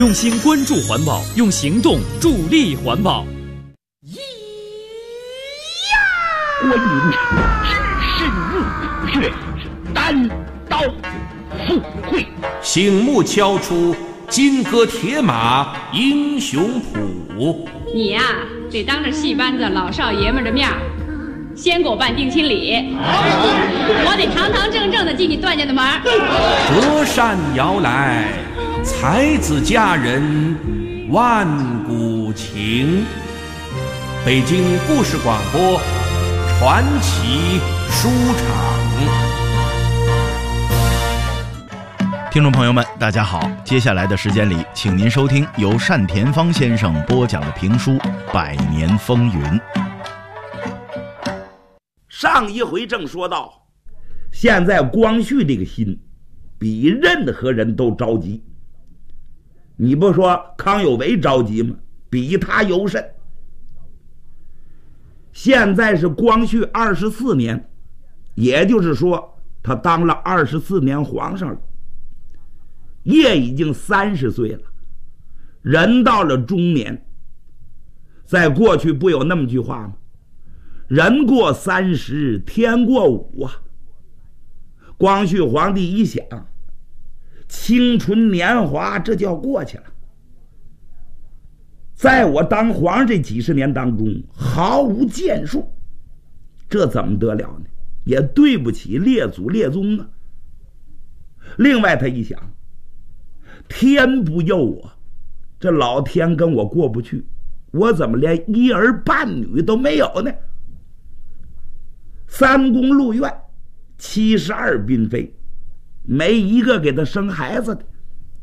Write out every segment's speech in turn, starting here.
用心关注环保，用行动助力环保。 观音只深入血，单刀赴会。 醒目敲出金戈铁马英雄谱。 你呀，得当着戏班子老少爷们的面先给我办定亲礼，我得堂堂正正的进你段家的门。 折扇摇来，才子佳人万古情。北京故事广播传奇书场。 听众朋友们大家好，接下来的时间里，请您收听由单田芳先生播讲的评书《百年风云》。 上一回正说到，现在光绪这个心比任何人都着急。你不说康有为着急吗？比他尤甚。现在是光绪24年，也就是说他当了24年皇上了，也已经30岁了，人到了中年。在过去不有那么句话吗？人过30，天过5啊。光绪皇帝一想，青春年华这就要过去了，在我当皇上这几十年当中毫无建树，这怎么得了呢？也对不起列祖列宗啊。另外他一想，天不佑我，这老天跟我过不去，我怎么连一儿半女都没有呢？3宫6院72嫔妃，没一个给他生孩子的。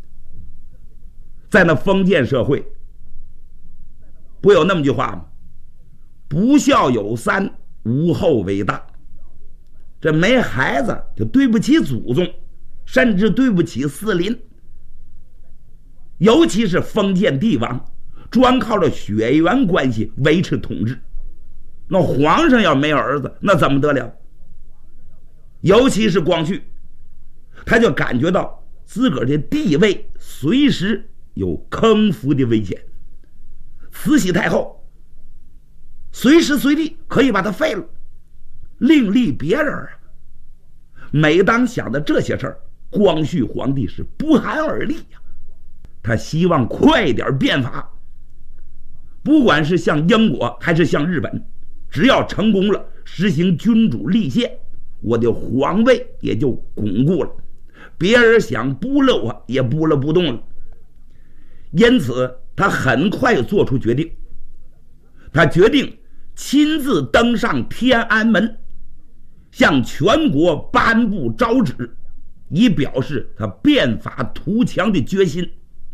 在那封建社会不有那么句话吗？不孝有3，无后为大。这没孩子就对不起祖宗，甚至对不起四邻。尤其是封建帝王专靠着血缘关系维持统治，那皇上要没有儿子，那怎么得了？尤其是光绪，他就感觉到自个儿的地位随时有坑伏的危险。慈禧太后随时随地可以把他废了，另立别人啊。每当想到这些事儿，光绪皇帝是不寒而栗呀。他希望快点变法，不管是像英国还是像日本，只要成功了实行君主立宪，我的皇位也就巩固了，别人想拨了我也拨了不动了。因此他很快做出决定，他决定亲自登上天安门，向全国颁布诏旨，以表示他变法图强的决心。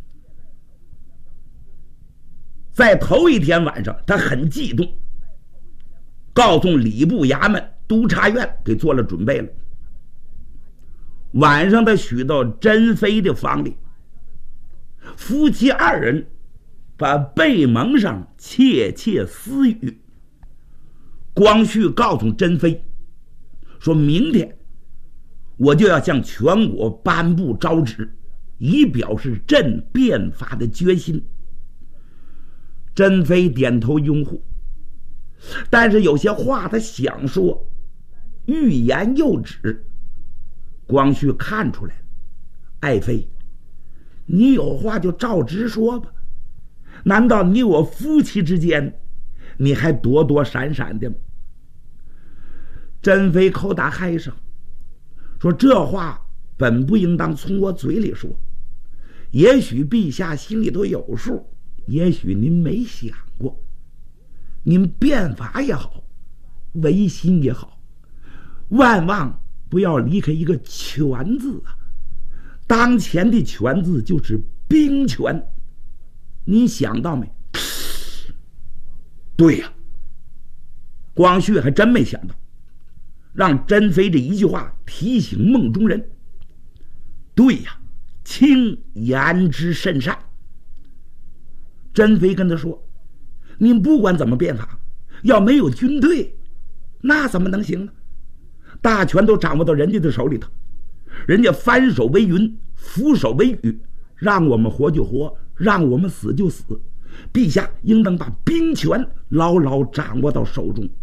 在头一天晚上，他很激动，告诉礼部衙门、督察院给做了准备了。晚上他许到珍妃的房里，夫妻2人把被蒙上窃窃私语。光绪告诉珍妃说，明天我就要向全国颁布诏旨，以表示朕变法的决心。珍妃点头拥护，但是有些话他想说，欲言又止。光绪看出来，爱妃，你有话就照直说吧，难道你我夫妻之间你还躲躲闪闪的吗？珍妃口打嗨声，说这话本不应当从我嘴里说，也许陛下心里都有数，也许您没想过，您变法也好，维新也好，万望不要离开一个权字啊。当前的权字就是兵权，您想到没？对呀，光绪还真没想到，让珍妃这一句话提醒梦中人。对呀，卿言之甚善。珍妃跟他说，您不管怎么变法，要没有军队那怎么能行呢？大权都掌握到人家的手里头，人家翻手为云，覆手为雨，让我们活就活， 让我们死就死，陛下应当把兵权牢牢掌握到手中。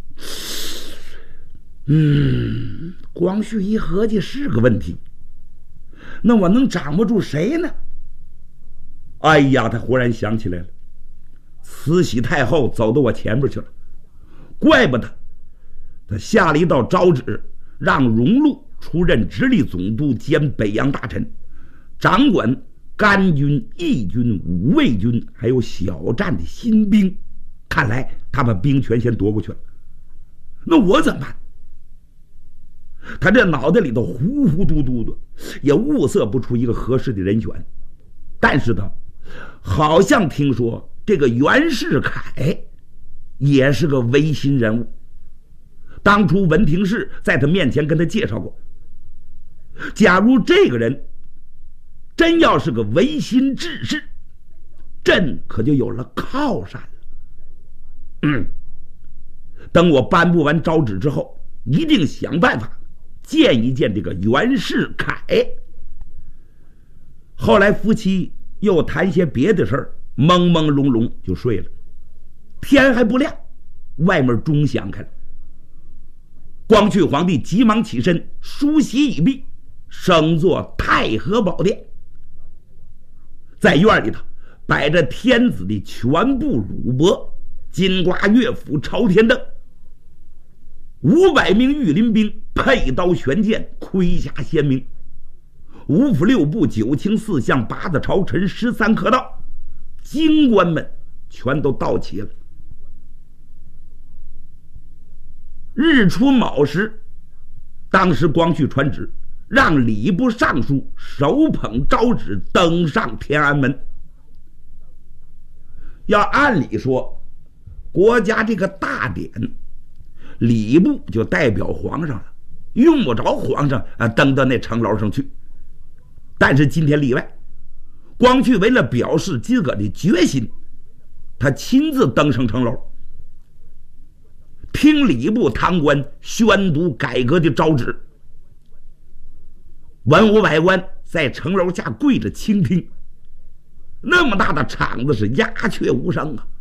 光绪一合计是个问题，那我能掌握住谁呢？哎呀，他忽然想起来了，慈禧太后走到我前边去了，怪不得他下了一道诏旨，让荣禄出任直隶总督兼北洋大臣，掌管甘军、义军、武卫军还有小站的新兵。看来他把兵权先夺过去了，那我怎么办？他这脑袋里头糊糊嘟嘟的，也物色不出一个合适的人选。但是呢，好像听说这个袁世凯也是个维新人物，当初文廷式在他面前跟他介绍过，假如这个人真要是个维新志士，朕可就有了靠山了。等我颁布完诏旨之后，一定想办法见一见这个袁世凯。后来夫妻又谈些别的事儿，朦朦胧胧就睡了。天还不亮，外面钟响开了。光绪皇帝急忙起身，梳洗已毕，升坐太和宝殿。在院里头摆着天子的全部鲁帛、金瓜乐府、朝天灯，500名御林兵佩刀悬剑，盔甲鲜明，5府6部9卿4相8子朝臣13客道，京官们全都到齐了。日出卯时，当时光绪传旨，让礼部尚书手捧诏旨登上天安门。要按理说，国家这个大典，礼部就代表皇上了，用不着皇上登到那城楼上去。但是今天例外，光绪为了表示自个的决心，他亲自登上城楼，听礼部堂官宣读改革的诏旨。文武百官在城楼下跪着倾听，那么大的场子是鸦雀无声啊。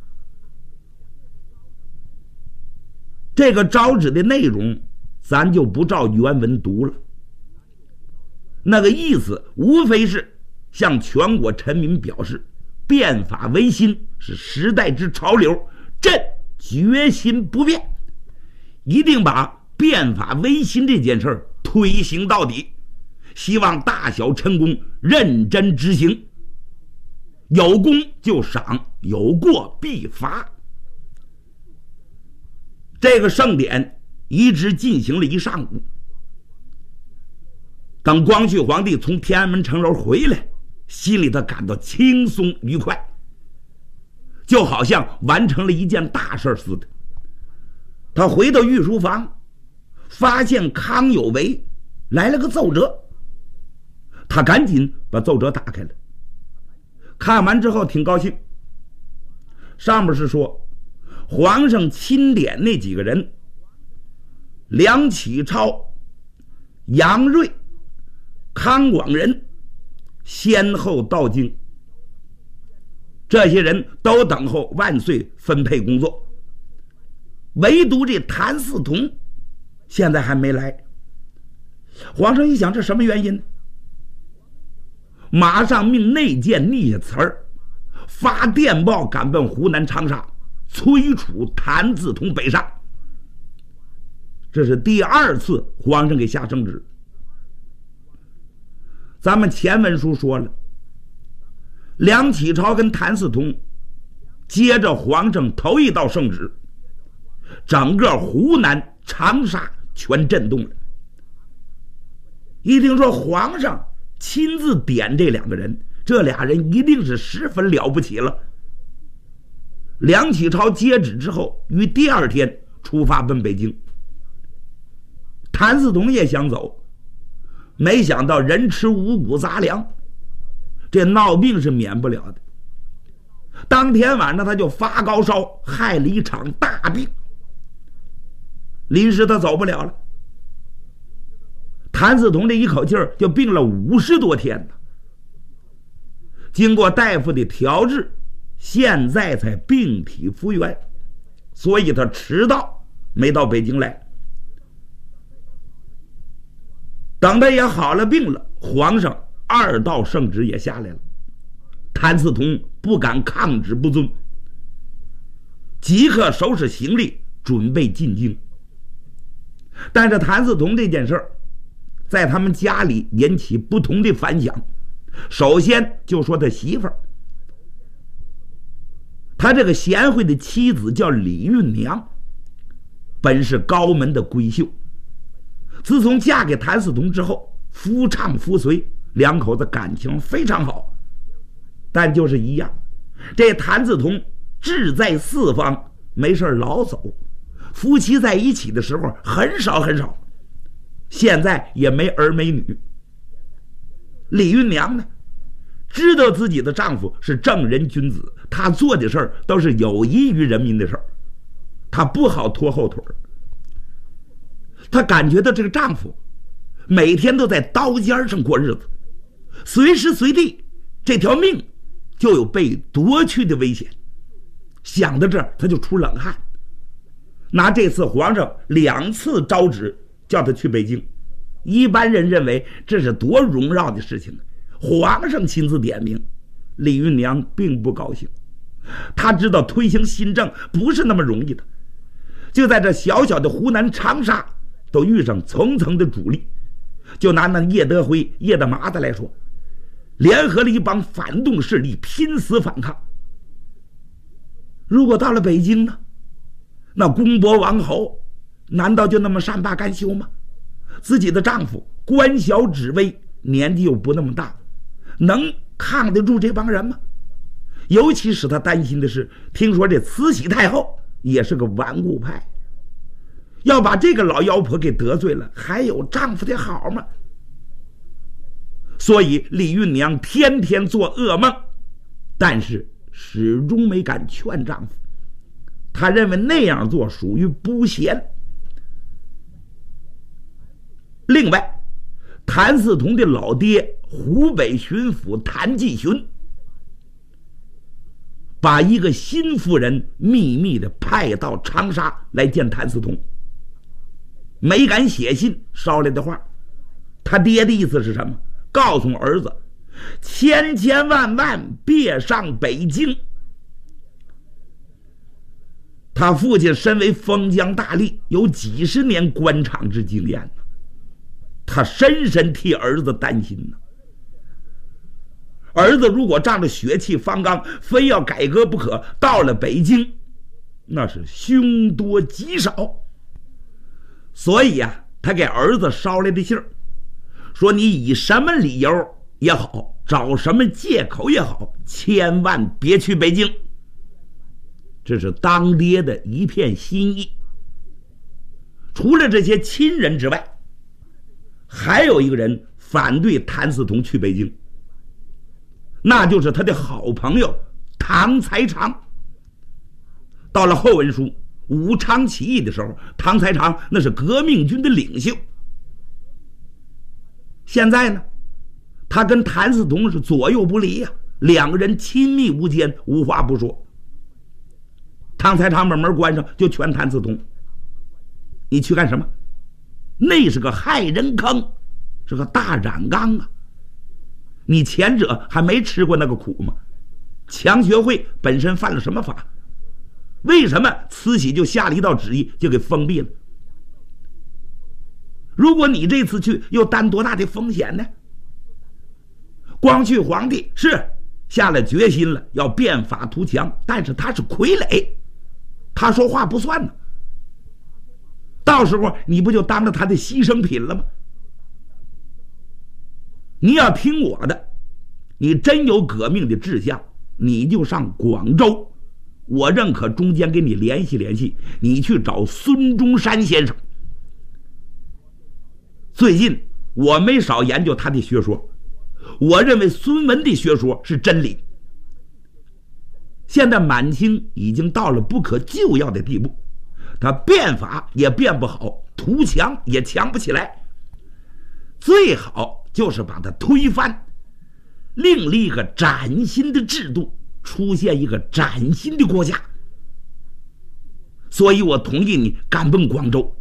这个诏旨的内容咱就不照原文读了，那个意思无非是向全国臣民表示，变法维新是时代之潮流，朕决心不变，一定把变法维新这件事推行到底，希望大小臣工认真执行，有功就赏，有过必罚。这个盛典一直进行了一上午。等光绪皇帝从天安门城楼回来，心里头感到轻松愉快，就好像完成了一件大事似的。他回到御书房，发现康有为来了个奏折，他赶紧把奏折打开了，看完之后挺高兴。上面是说，皇上钦点那几个人，梁启超、杨锐、康广仁先后到京，这些人都等候万岁分配工作，唯独这谭嗣同现在还没来。皇上一想，这什么原因？马上命内监拟下词儿，发电报赶奔湖南长沙，催促谭嗣同北上。这是第2次皇上给下圣旨。咱们前文书说了，梁启超跟谭嗣同接着皇上头一道圣旨，整个湖南长沙全震动了。一听说皇上亲自点这2个人，这俩人一定是十分了不起了。梁启超接旨之后，于第2天出发奔北京。谭嗣同也想走，没想到人吃五谷杂粮，这闹病是免不了的。当天晚上他就发高烧，害了一场大病，临时他走不了了。谭嗣同这一口气儿就病了50多天了。 经过大夫的调治，现在才病体复原，所以他迟到没到北京来。等他也好了病了，皇上2道圣旨也下来了，谭嗣同不敢抗旨不遵，即刻收拾行李准备进京。但是谭嗣同这件事儿在他们家里引起不同的反响。首先就说他媳妇儿，他这个贤惠的妻子叫李运娘，本是高门的闺秀，自从嫁给谭嗣同之后，夫唱妇随，两口子感情非常好。但就是一样，这谭嗣同志在四方，没事老走，夫妻在一起的时候很少很少，现在也没儿没女。李运娘呢，知道自己的丈夫是正人君子，她做的事儿都是有益于人民的事儿，她不好拖后腿。她感觉到这个丈夫每天都在刀尖上过日子，随时随地这条命就有被夺去的危险。想到这儿，她就出冷汗。拿这次皇上2次招旨叫她去北京，一般人认为这是多荣耀的事情，皇上亲自点名，李运娘并不高兴。她知道推行新政不是那么容易的，就在这小小的湖南长沙都遇上层层的阻力。就拿那叶德辉、叶大麻子来说，联合了一帮反动势力拼死反抗。如果到了北京呢，那公伯王侯难道就那么善罢甘休吗？自己的丈夫官小职微，年纪又不那么大，能抗得住这帮人吗？尤其使他担心的是，听说这慈禧太后也是个顽固派，要把这个老妖婆给得罪了，还有丈夫的好吗？所以李运娘天天做噩梦，但是始终没敢劝丈夫，她认为那样做属于不贤。另外，谭嗣同的老爹湖北巡抚谭继洵把一个新夫人秘密的派到长沙来见谭嗣同，没敢写信捎来的话。他爹的意思是什么？告诉儿子千千万万别上北京。他父亲身为封疆大吏，有几十年官场之经验，他深深替儿子担心呢。儿子如果仗着血气方刚，非要改革不可，到了北京那是凶多吉少。所以啊，他给儿子捎来的信儿，说你以什么理由也好，找什么借口也好，千万别去北京。这是当爹的一片心意。除了这些亲人之外，还有一个人反对谭嗣同去北京，那就是他的好朋友唐才常。到了后文书武昌起义的时候，唐才常那是革命军的领袖。现在呢，他跟谭嗣同是左右不离呀，两个人亲密无间，无话不说。唐才常把门关上，就劝谭嗣同：你去干什么？那是个害人坑，是个大染缸啊！你前者还没吃过那个苦吗？强学会本身犯了什么法？为什么慈禧就下了一道旨意就给封闭了？如果你这次去又担多大的风险呢？光绪皇帝是下了决心了，要变法图强，但是他是傀儡，他说话不算呢。到时候你不就当了他的牺牲品了吗？你要听我的，你真有革命的志向，你就上广州，我认可中间给你联系联系，你去找孙中山先生。最近我没少研究他的学说，我认为孙文的学说是真理。现在满清已经到了不可救药的地步，他变法也变不好，图强也强不起来，最好就是把他推翻， 另立一个崭新的制度，出现一个崭新的国家。所以我同意你赶奔广州。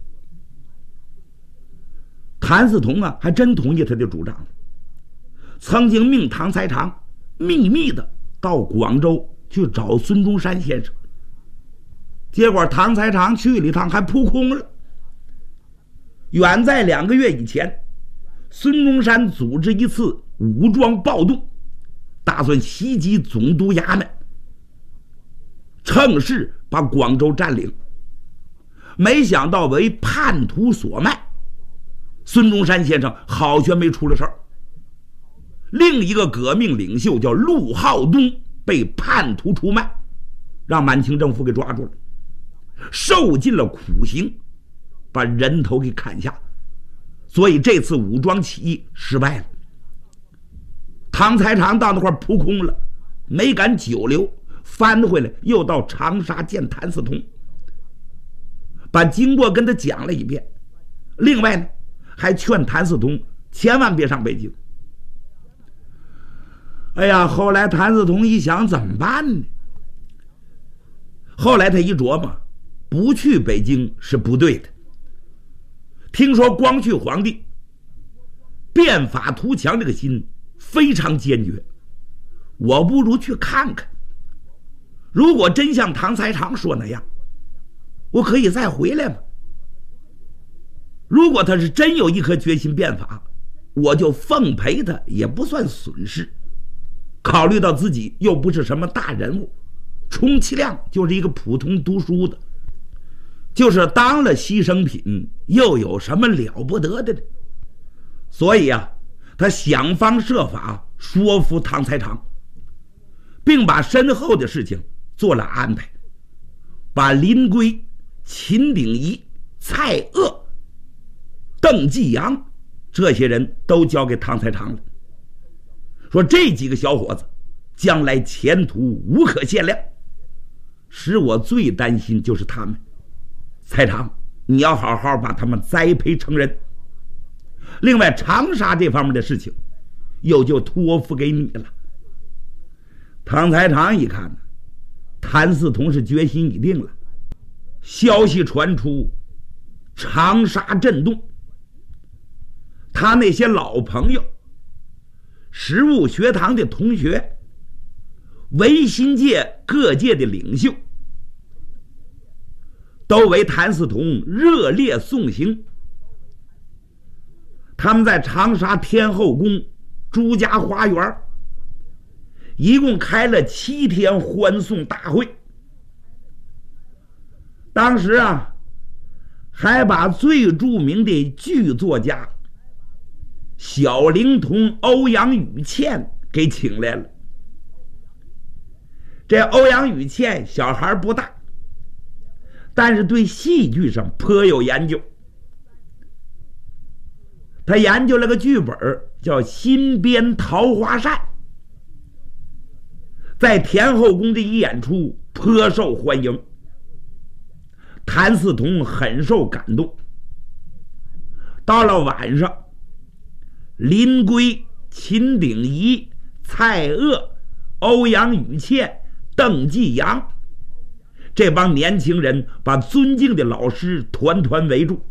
谭嗣同啊，还真同意他的主张，曾经命唐才常秘密的到广州去找孙中山先生。结果唐才常去了一趟还扑空了。远在2个月以前，孙中山组织一次武装暴动，打算袭击总督衙门，趁势把广州占领。没想到为叛徒所卖，孙中山先生好悬没出了事儿。另一个革命领袖叫陆浩东被叛徒出卖，让满清政府给抓住了，受尽了苦刑，把人头给砍下。所以这次武装起义失败了。唐才常到那块扑空了，没敢久留，翻回来又到长沙见谭嗣同，把经过跟他讲了一遍。另外呢，还劝谭嗣同千万别上北京。哎呀，后来谭嗣同一想怎么办呢？后来他一琢磨，不去北京是不对的。听说光绪皇帝变法图强这个心非常坚决，我不如去看看。如果真像唐才常说那样，我可以再回来吗？如果他是真有一颗决心变法，我就奉陪他也不算损失。考虑到自己又不是什么大人物，充其量就是一个普通读书的，就是当了牺牲品，又有什么了不得的呢？所以啊，他想方设法说服唐才常，并把身后的事情做了安排，把林圭、秦鼎仪、蔡锷、邓继阳这些人都交给唐才常了，说这几个小伙子将来前途无可限量。使我最担心就是他们，才常，你要好好把他们栽培成人。另外长沙这方面的事情又就托付给你了。唐才常一看，谭嗣同是决心已定了。消息传出，长沙震动，他那些老朋友、实务学堂的同学、维新界各界的领袖都为谭嗣同热烈送行。他们在长沙天后宫朱家花园一共开了7天欢送大会。当时啊，还把最著名的剧作家小灵童欧阳予倩给请来了。这欧阳予倩小孩不大，但是对戏剧上颇有研究。他研究了个剧本叫《新编桃花扇》，在天后宫这一演出颇受欢迎。谭嗣同很受感动。到了晚上，林圭、秦鼎仪、蔡锷、欧阳予倩、邓继阳这帮年轻人把尊敬的老师团团围住。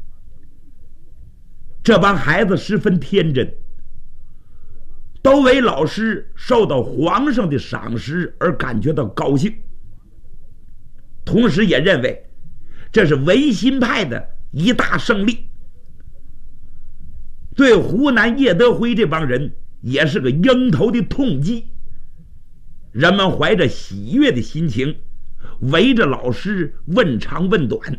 这帮孩子十分天真，都为老师受到皇上的赏识而感觉到高兴，同时也认为这是维新派的一大胜利，对湖南叶德辉这帮人也是个迎头的痛击。人们怀着喜悦的心情围着老师问长问短。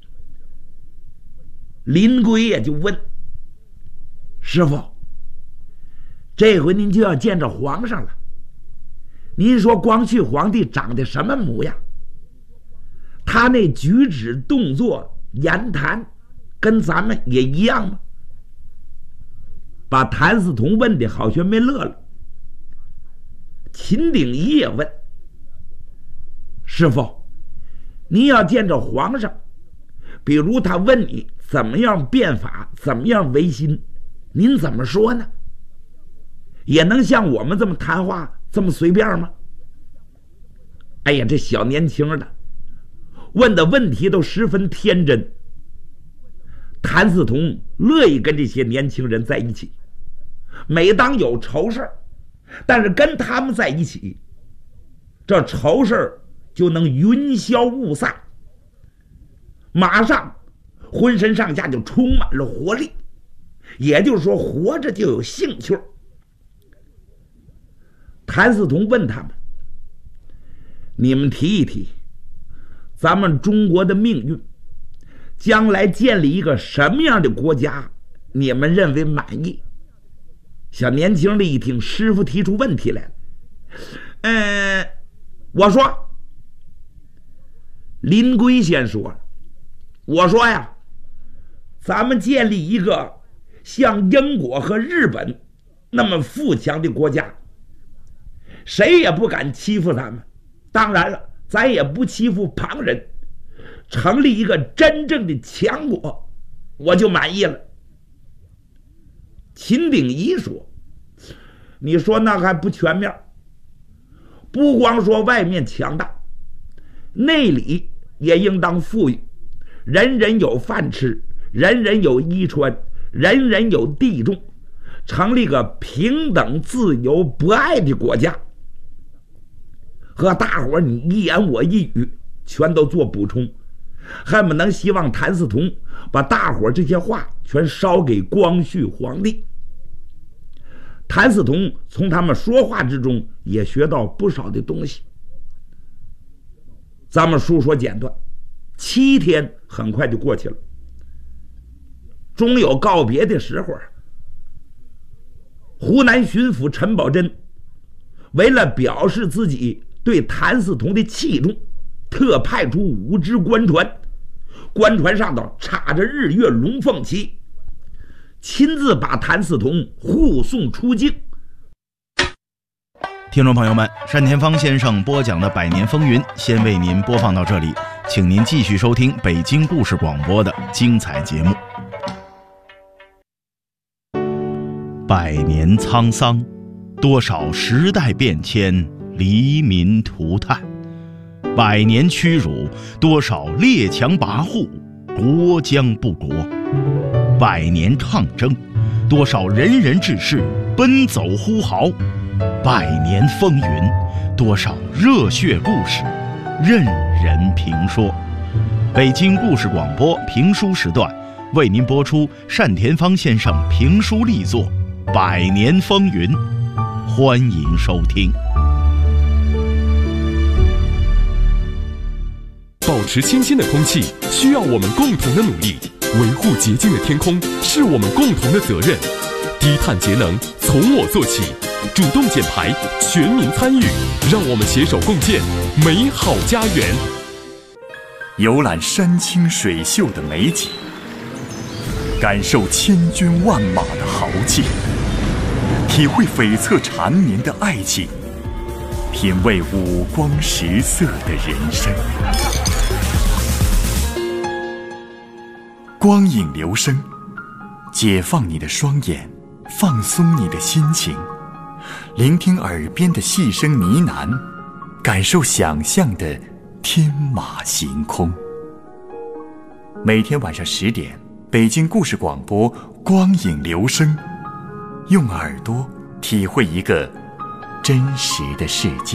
林圭也就问师父，这回您就要见着皇上了，您说光绪皇帝长得什么模样？他那举止动作言谈跟咱们也一样吗？把谭嗣同问的好像没乐了。秦鼎仪也问师父，您要见着皇上，比如他问你怎么样变法，怎么样维新，您怎么说呢？ 也能像我们这么谈话这么随便吗？哎呀，这小年轻的问的问题都十分天真。谭嗣同乐意跟这些年轻人在一起，每当有愁事儿，但是跟他们在一起，这愁事儿就能云消雾散，马上浑身上下就充满了活力，也就是说活着就有兴趣。谭嗣同问他们，你们提一提咱们中国的命运，将来建立一个什么样的国家你们认为满意？小年轻的一听师傅提出问题来了，我说，林圭先说，我说呀，咱们建立一个像英国和日本那么富强的国家，谁也不敢欺负咱们，当然了，咱也不欺负旁人，成立一个真正的强国，我就满意了。秦鼎仪说，你说那还不全面，不光说外面强大，内里也应当富裕，人人有饭吃，人人有衣穿，人人有地种，成立个平等自由博爱的国家。和大伙你一言我一语全都做补充，恨不能希望谭嗣同把大伙这些话全烧给光绪皇帝。谭嗣同从他们说话之中也学到不少的东西。咱们述说简短，7天很快就过去了，终有告别的时候。湖南巡抚陈宝箴为了表示自己对谭嗣同的器重，特派出5只官船，官船上头插着日月龙凤旗，亲自把谭嗣同护送出境。 听众朋友们，单田芳先生播讲的《百年风云》先为您播放到这里，请您继续收听北京故事广播的精彩节目。100年沧桑，多少时代变迁，黎民涂炭；100年屈辱，多少列强跋扈，国将不国；100年抗争，多少仁人志士奔走呼号；100年风云，多少热血故事任人评说。北京故事广播评书时段为您播出单田芳先生评书力作《100年风云》，欢迎收听。 保持清新的空气需要我们共同的努力，维护洁净的天空是我们共同的责任。低碳节能从我做起，主动减排，全民参与，让我们携手共建美好家园。 游览山清水秀的美景，感受千军万马的豪气，体会悱恻缠绵的爱情，品味五光十色的人生。光影流声，解放你的双眼，放松你的心情，聆听耳边的细声呢喃，感受想象的天马行空。每天晚上10点，北京故事广播光影流声，用耳朵体会一个真实的世界。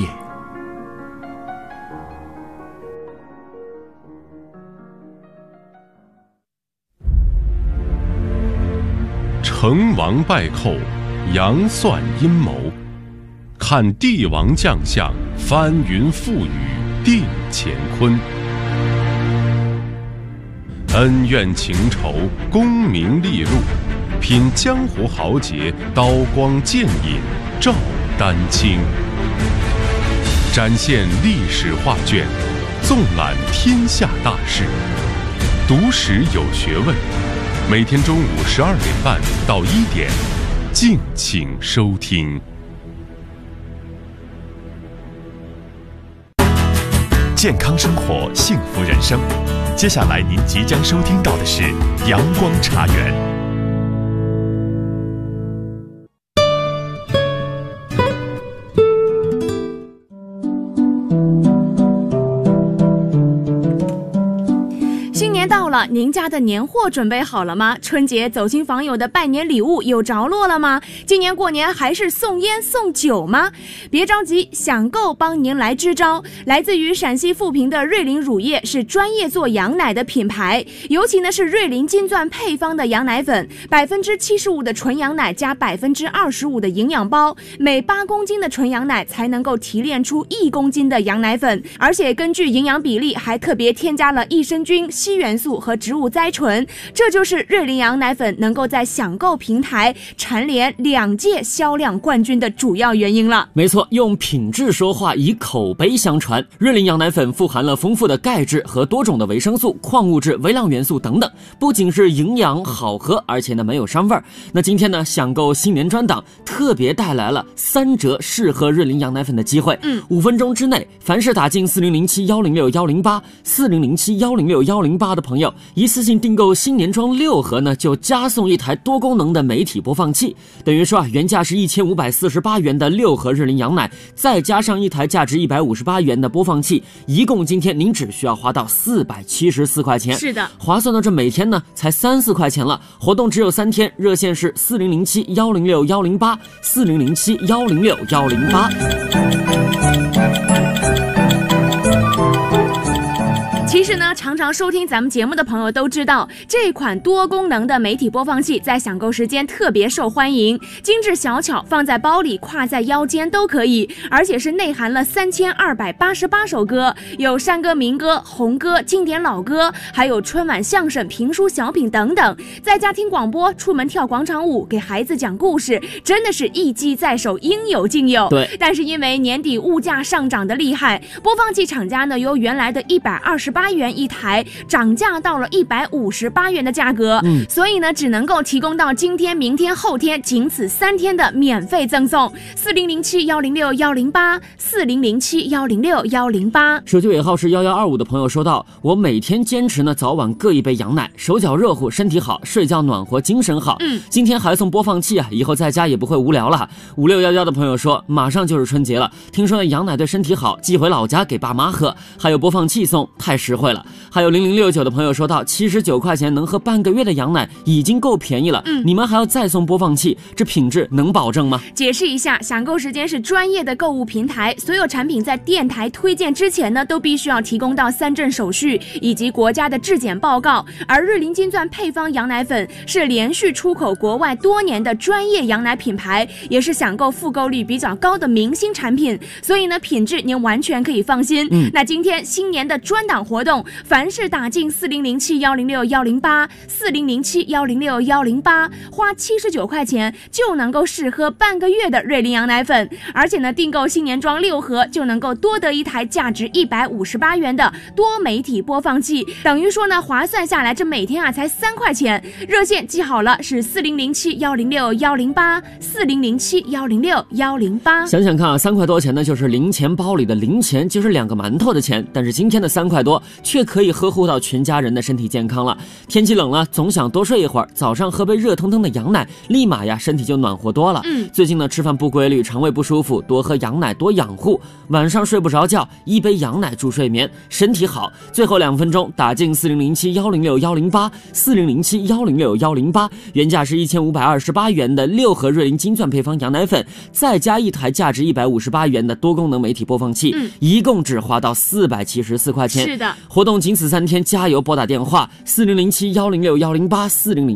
成王败寇，杨算阴谋，看帝王将相，翻云覆雨，定乾坤。恩怨情仇，功名利禄，品江湖豪杰，刀光剑影，照丹青。展现历史画卷，纵览天下大事，读史有学问。每天中午12点半到1点，敬请收听。 健康生活，幸福人生。接下来您即将收听到的是阳光茶园。 年到了，您家的年货准备好了吗？春节走亲访友的拜年礼物有着落了吗？今年过年还是送烟送酒吗？别着急，享购帮您来支招。来自于陕西富平的瑞麟乳业是专业做羊奶的品牌，尤其呢是瑞麟金钻配方的羊奶粉，75%的纯羊奶加25%的营养包，每8公斤的纯羊奶才能够提炼出1公斤的羊奶粉，而且根据营养比例还特别添加了益生菌、硒元素和植物甾醇，这就是瑞麟羊奶粉能够在享购平台蝉联2届销量冠军的主要原因了。 没错，用品质说话，以口碑相传。瑞麟羊奶粉富含了丰富的钙质和多种的维生素、矿物质、微量元素等等，不仅是营养好喝，而且呢没有膻味儿。那今天呢，享购新年专档特别带来了3折试喝瑞麟羊奶粉的机会。5分钟之内，凡是打进4007106108 4007106108的朋友，一次性订购新年装6盒呢，就加送1台多功能的媒体播放器。等于说原价是1548元的6盒瑞麟羊奶，再加上1台价值158元的播放器，一共今天您只需要花到474块钱。 是的， 划算到这每天呢才3-4块钱了。活动只有3天，热线是4007106108 4007106108。 其实呢，常常收听咱们节目的朋友都知道，这款多功能的媒体播放器在享购时间特别受欢迎，精致小巧，放在包里、挎在腰间都可以，而且是内含了3288首歌，有山歌、民歌、红歌、经典老歌，还有春晚相声、评书、小品等等。在家听广播，出门跳广场舞，给孩子讲故事，真的是一机在手，应有尽有。 对， 但是因为年底物价上涨的厉害，播放器厂家呢由原来的128元一台涨价到了158元的价格，所以呢只能够提供到今天、明天、后天，仅此3天的免费赠送。4007106108 4007106108。 手机尾号是1125的朋友说到，我每天坚持呢早晚各1杯羊奶，手脚热乎，身体好，睡觉暖和，精神好。今天还送播放器啊，以后在家也不会无聊了。5611的朋友说，马上就是春节了，听说羊奶对身体好，寄回老家给爸妈喝，还有播放器送，太实惠了。还有0069的朋友说到，79块钱能喝半个月的羊奶已经够便宜了，你们还要再送播放器，这品质能保证吗？ 解释一下，享购时间是专业的购物平台，所有产品在电台推荐之前呢，都必须要提供到3证手续以及国家的质检报告。而瑞麟金钻配方羊奶粉是连续出口国外多年的专业羊奶品牌，也是享购复购率比较高的明星产品，所以呢品质您完全可以放心。那今天新年的专档活动，凡是打进4007106108 4007106108，花79块钱就能够试喝半个月的瑞麟羊奶粉，而且呢订购新年装6盒就能够多得1台价值158元的多媒体播放器，等于说呢划算下来这每天啊才3块钱。热线记好了，是4007106108 4007106108。 想想看啊，3块多钱呢就是零钱包里的零钱，就是2个馒头的钱，但是今天的3块多却可以呵护到全家人的身体健康了。天气冷了，总想多睡一会儿，早上喝杯热腾腾的羊奶，立马呀身体就暖和多了。最近呢吃饭不规律，肠胃不舒服，多喝羊奶多养护，晚上睡不着觉，1杯羊奶助睡眠，身体好。最后2分钟打进4007106108 4007106108，原价是1528元的6盒瑞麟金钻配方羊奶粉，再加1台价值158元的多功能媒体播放器，一共只花到474块钱。 是的， 活动仅此3天，加油拨打电话4007106108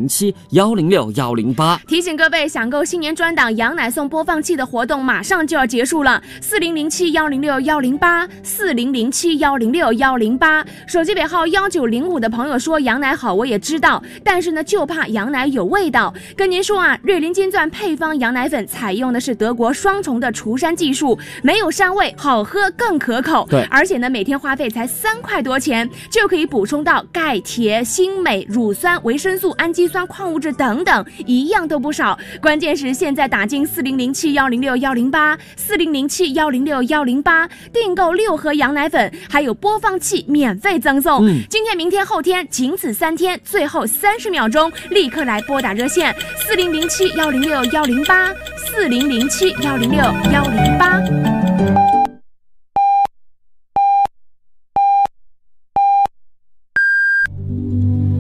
4007106108。 提醒各位，享购新年专档羊奶送播放器的活动马上就要结束了。4007106108 4007106108。手机尾号1905的朋友说，羊奶好我也知道，但是呢就怕羊奶有味道。跟您说啊，瑞麟金钻配方羊奶粉采用的是德国双重的除膻技术，没有膻味，好喝更可口。 对， 而且呢每天花费才3块多钱，就可以补充到钙、铁、锌、镁、乳酸、维生素、氨基酸、矿物质等等，一样都不少。关键是现在打进4007106108 4007106108，订购6盒羊奶粉，还有播放器免费赠送。今天、明天、后天，仅此3天，最后30秒钟，立刻来拨打热线4007106108 4007106108。